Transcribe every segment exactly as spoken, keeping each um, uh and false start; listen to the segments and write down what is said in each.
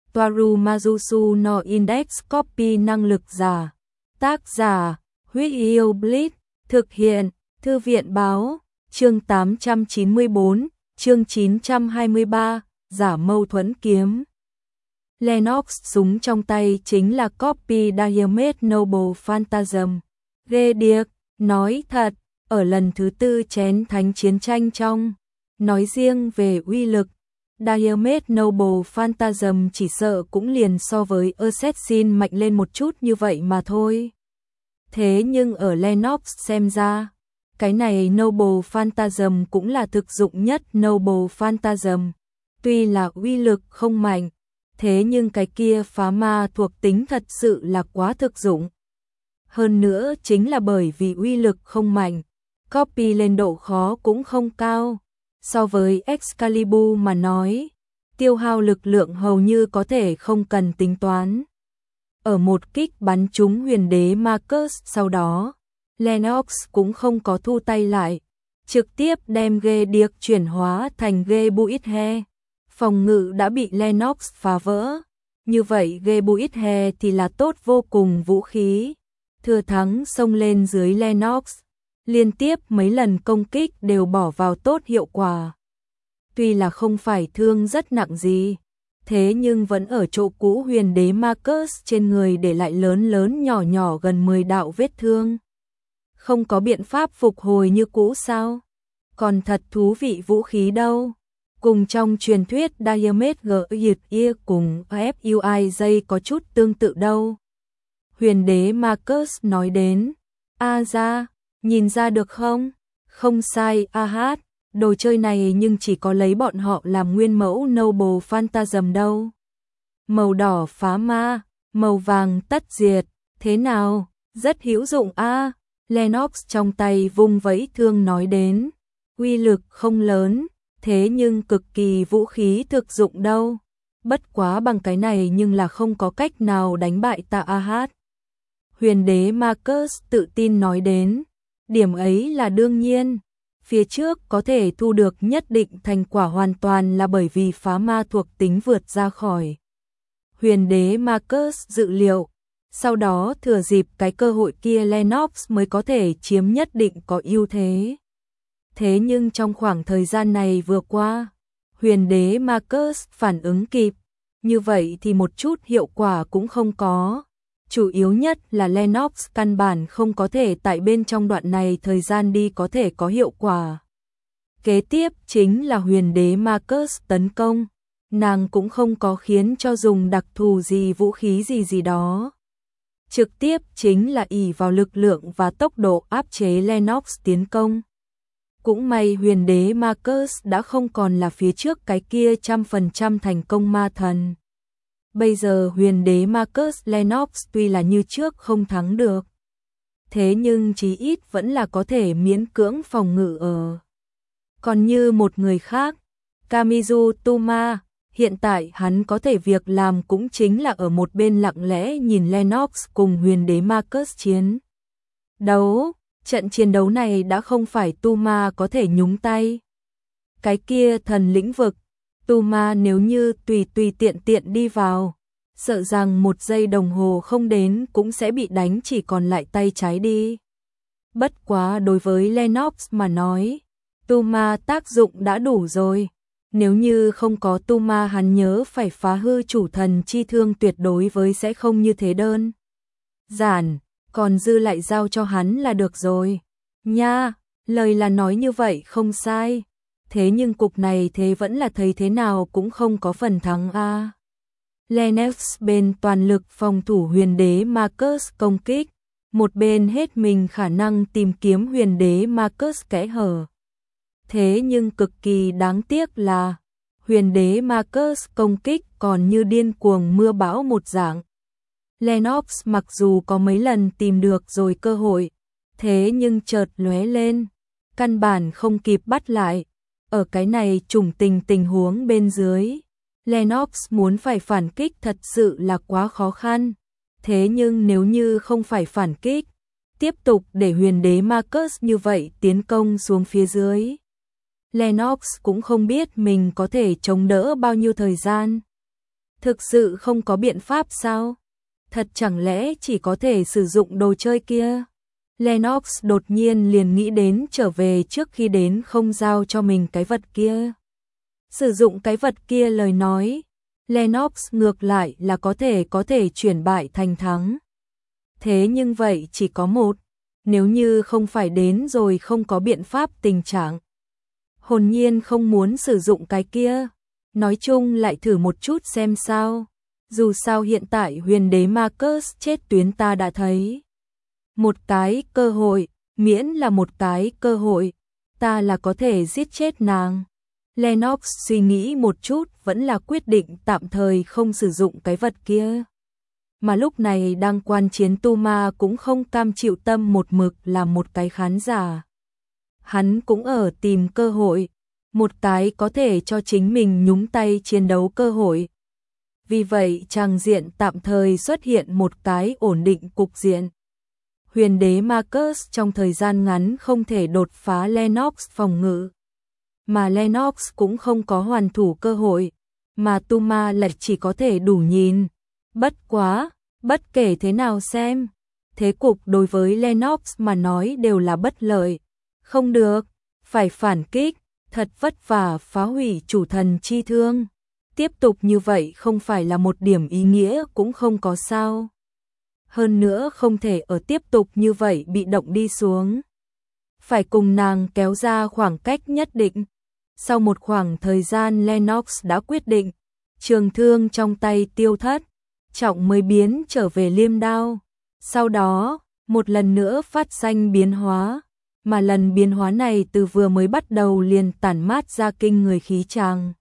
Toaru Majusu no Index Copy năng lực giả. Tác giả, Huyết Yêu Blitz, thực hiện, Thư viện báo, chương tám trăm chín mươi tư, chương chín trăm hai mươi ba, giả mâu thuẫn kiếm. Lennox súng trong tay chính là copy Diamond Noble Phantasm. Ghê điếc, nói thật, ở lần thứ tư chén thánh chiến tranh trong, nói riêng về uy lực, Diamond Noble Phantasm chỉ sợ cũng liền so với Assassin mạnh lên một chút như vậy mà thôi. Thế nhưng ở Lennox xem ra, cái này Noble Phantasm cũng là thực dụng nhất Noble Phantasm. Tuy là uy lực không mạnh, thế nhưng cái kia phá ma thuộc tính thật sự là quá thực dụng. Hơn nữa chính là bởi vì uy lực không mạnh, copy lên độ khó cũng không cao. So với Excalibur mà nói, tiêu hao lực lượng hầu như có thể không cần tính toán. Ở một kích bắn trúng huyền đế Marcus sau đó, Lennox cũng không có thu tay lại, trực tiếp đem ghê điếc chuyển hóa thành ghê buít he. Phòng ngự đã bị Lennox phá vỡ, như vậy ghê buít he thì là tốt vô cùng vũ khí. Thừa thắng xông lên dưới Lennox, liên tiếp mấy lần công kích đều bỏ vào tốt hiệu quả. Tuy là không phải thương rất nặng gì, thế nhưng vẫn ở chỗ cũ huyền đế Marcus trên người để lại lớn lớn nhỏ nhỏ gần mười đạo vết thương. Không có biện pháp phục hồi như cũ sao? Còn thật thú vị vũ khí đâu. Cùng trong truyền thuyết Diamond Gear cùng ép u i J có chút tương tự đâu. Huyền đế Marcus nói đến, a ra, nhìn ra được không? Không sai, a hát, đồ chơi này nhưng chỉ có lấy bọn họ làm nguyên mẫu Noble Phantasm đâu. Màu đỏ phá ma, màu vàng tất diệt, thế nào? Rất hữu dụng a. Lennox trong tay vung vẫy thương nói đến, uy lực không lớn, thế nhưng cực kỳ vũ khí thực dụng đâu. Bất quá bằng cái này nhưng là không có cách nào đánh bại ta a hát. Huyền đế Marcus tự tin nói đến, điểm ấy là đương nhiên. Phía trước có thể thu được nhất định thành quả hoàn toàn là bởi vì phá ma thuộc tính vượt ra khỏi huyền đế Marcus dự liệu. Sau đó thừa dịp cái cơ hội kia Lennox mới có thể chiếm nhất định có ưu thế. Thế nhưng trong khoảng thời gian này vừa qua, huyền đế Marcus phản ứng kịp, như vậy thì một chút hiệu quả cũng không có. Chủ yếu nhất là Lennox căn bản không có thể tại bên trong đoạn này thời gian đi có thể có hiệu quả. Kế tiếp chính là huyền đế Marcus tấn công, nàng cũng không có khiến cho dùng đặc thù gì vũ khí gì gì đó. Trực tiếp chính là ỷ vào lực lượng và tốc độ áp chế Lennox tiến công. Cũng may huyền đế Marcus đã không còn là phía trước cái kia trăm phần trăm thành công ma thần. Bây giờ huyền đế Marcus Lennox tuy là như trước không thắng được, thế nhưng chí ít vẫn là có thể miễn cưỡng phòng ngự ở. Còn như một người khác, Kamizu Tuma, hiện tại hắn có thể việc làm cũng chính là ở một bên lặng lẽ nhìn Lennox cùng huyền đế Marcus chiến đấu. Trận chiến đấu này đã không phải Tuma có thể nhúng tay. Cái kia thần lĩnh vực, Tuma nếu như tùy tùy tiện tiện đi vào, sợ rằng một giây đồng hồ không đến cũng sẽ bị đánh chỉ còn lại tay trái đi. Bất quá đối với Lennox mà nói, Tuma tác dụng đã đủ rồi. Nếu như không có Tuma hắn nhớ phải phá hư chủ thần chi thương tuyệt đối với sẽ không như thế đơn giản, còn dư lại giao cho hắn là được rồi. Nha, lời là nói như vậy không sai. Thế nhưng cục này thế vẫn là thấy thế nào cũng không có phần thắng a. À. Lennox bên toàn lực phòng thủ huyền đế Marcus công kích, một bên hết mình khả năng tìm kiếm huyền đế Marcus kẽ hở. Thế nhưng cực kỳ đáng tiếc là huyền đế Marcus công kích còn như điên cuồng mưa bão một dạng. Lennox mặc dù có mấy lần tìm được rồi cơ hội, thế nhưng chợt lóe lên, căn bản không kịp bắt lại. Ở cái này trùng tình tình huống bên dưới, Lennox muốn phải phản kích thật sự là quá khó khăn. Thế nhưng nếu như không phải phản kích, tiếp tục để huyền đế Marcus như vậy tiến công xuống phía dưới, Lennox cũng không biết mình có thể chống đỡ bao nhiêu thời gian. Thực sự không có biện pháp sao? Thật chẳng lẽ chỉ có thể sử dụng đồ chơi kia? Lennox đột nhiên liền nghĩ đến trở về trước khi đến không giao cho mình cái vật kia. Sử dụng cái vật kia lời nói, Lennox ngược lại là có thể có thể chuyển bại thành thắng. Thế nhưng vậy chỉ có một, nếu như không phải đến rồi không có biện pháp tình trạng. Hồn nhiên không muốn sử dụng cái kia, nói chung lại thử một chút xem sao. Dù sao hiện tại huyền đế Marcus chết tuyến ta đã thấy. Một cái cơ hội, miễn là một cái cơ hội, ta là có thể giết chết nàng. Lennox suy nghĩ một chút vẫn là quyết định tạm thời không sử dụng cái vật kia. Mà lúc này đang quan chiến Tu Ma cũng không cam chịu tâm một mực làm một cái khán giả. Hắn cũng ở tìm cơ hội, một cái có thể cho chính mình nhúng tay chiến đấu cơ hội. Vì vậy trang diện tạm thời xuất hiện một cái ổn định cục diện. Huyền đế Marcus trong thời gian ngắn không thể đột phá Lennox phòng ngự. Mà Lennox cũng không có hoàn thủ cơ hội, mà Tu Ma lại chỉ có thể đủ nhìn. Bất quá, bất kể thế nào xem, thế cục đối với Lennox mà nói đều là bất lợi. Không được, phải phản kích, thật vất vả phá hủy chủ thần chi thương. Tiếp tục như vậy không phải là một điểm ý nghĩa cũng không có sao. Hơn nữa không thể ở tiếp tục như vậy bị động đi xuống. Phải cùng nàng kéo ra khoảng cách nhất định. Sau một khoảng thời gian Lennox đã quyết định, trường thương trong tay tiêu thất, trọng mới biến trở về liêm đao. Sau đó, một lần nữa phát sinh biến hóa, mà lần biến hóa này từ vừa mới bắt đầu liền tản mát ra kinh người khí tràng.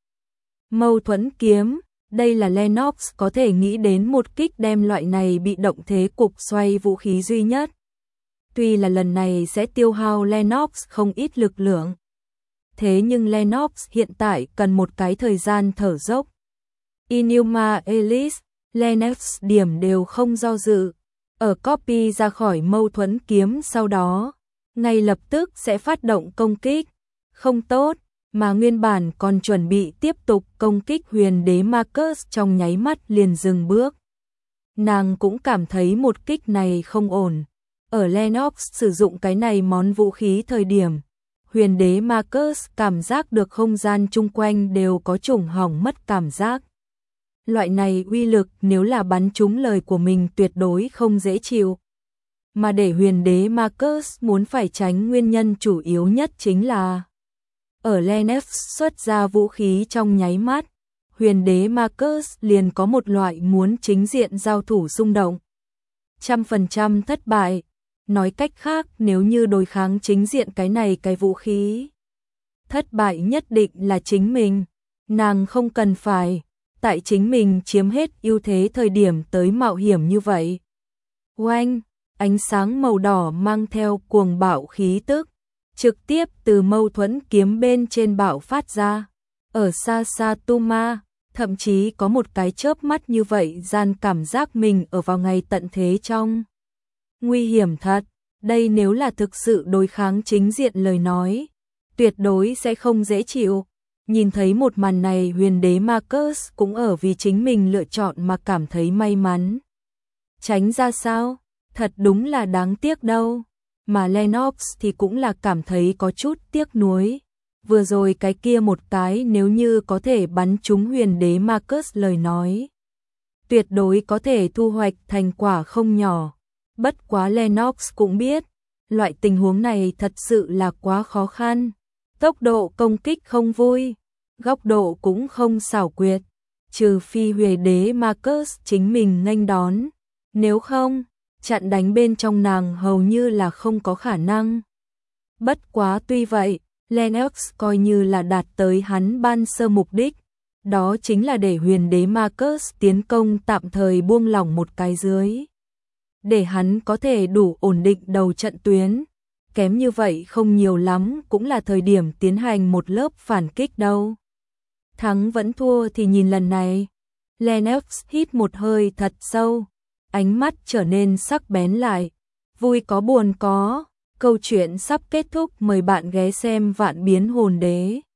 Mâu thuẫn kiếm, đây là Lennox có thể nghĩ đến một kích đem loại này bị động thế cục xoay vũ khí duy nhất. Tuy là lần này sẽ tiêu hao Lennox không ít lực lượng. Thế nhưng Lennox hiện tại cần một cái thời gian thở dốc. Inuma Elise, Lennox điểm đều không do dự. Ở copy ra khỏi mâu thuẫn kiếm sau đó, ngay lập tức sẽ phát động công kích. Không tốt, mà nguyên bản còn chuẩn bị tiếp tục công kích huyền đế Marcus trong nháy mắt liền dừng bước. Nàng cũng cảm thấy một kích này không ổn. Ở Lennox sử dụng cái này món vũ khí thời điểm, huyền đế Marcus cảm giác được không gian chung quanh đều có trùng hỏng mất cảm giác. Loại này uy lực nếu là bắn trúng lời của mình tuyệt đối không dễ chịu. Mà để huyền đế Marcus muốn phải tránh nguyên nhân chủ yếu nhất chính là ở Lennox xuất ra vũ khí trong nháy mắt, huyền đế Marcus liền có một loại muốn chính diện giao thủ xung động. Trăm phần trăm thất bại. Nói cách khác nếu như đối kháng chính diện cái này cái vũ khí, thất bại nhất định là chính mình. Nàng không cần phải tại chính mình chiếm hết ưu thế thời điểm tới mạo hiểm như vậy. Oanh, ánh sáng màu đỏ mang theo cuồng bạo khí tức, trực tiếp từ mâu thuẫn kiếm bên trên bạo phát ra. Ở xa xa Tu Ma, thậm chí có một cái chớp mắt như vậy gian cảm giác mình ở vào ngày tận thế trong. Nguy hiểm thật, đây nếu là thực sự đối kháng chính diện lời nói, tuyệt đối sẽ không dễ chịu. Nhìn thấy một màn này huyền đế Marcus cũng ở vì chính mình lựa chọn mà cảm thấy may mắn. Tránh ra sao? Thật đúng là đáng tiếc đâu. Mà Lennox thì cũng là cảm thấy có chút tiếc nuối. Vừa rồi cái kia một cái nếu như có thể bắn trúng huyền đế Marcus lời nói, tuyệt đối có thể thu hoạch thành quả không nhỏ. Bất quá Lennox cũng biết, loại tình huống này thật sự là quá khó khăn. Tốc độ công kích không vui, góc độ cũng không xảo quyệt, trừ phi huyền đế Marcus chính mình nghênh đón. Nếu không, chặn đánh bên trong nàng hầu như là không có khả năng. Bất quá tuy vậy, Lennox coi như là đạt tới hắn ban sơ mục đích, đó chính là để huyền đế Marcus tiến công tạm thời buông lỏng một cái dưới. Để hắn có thể đủ ổn định đầu trận tuyến, kém như vậy không nhiều lắm cũng là thời điểm tiến hành một lớp phản kích đâu. Thắng vẫn thua thì nhìn lần này. Lennox hít một hơi thật sâu, ánh mắt trở nên sắc bén lại. Vui có buồn có, câu chuyện sắp kết thúc, mời bạn ghé xem Vạn Biến Hồn Đế.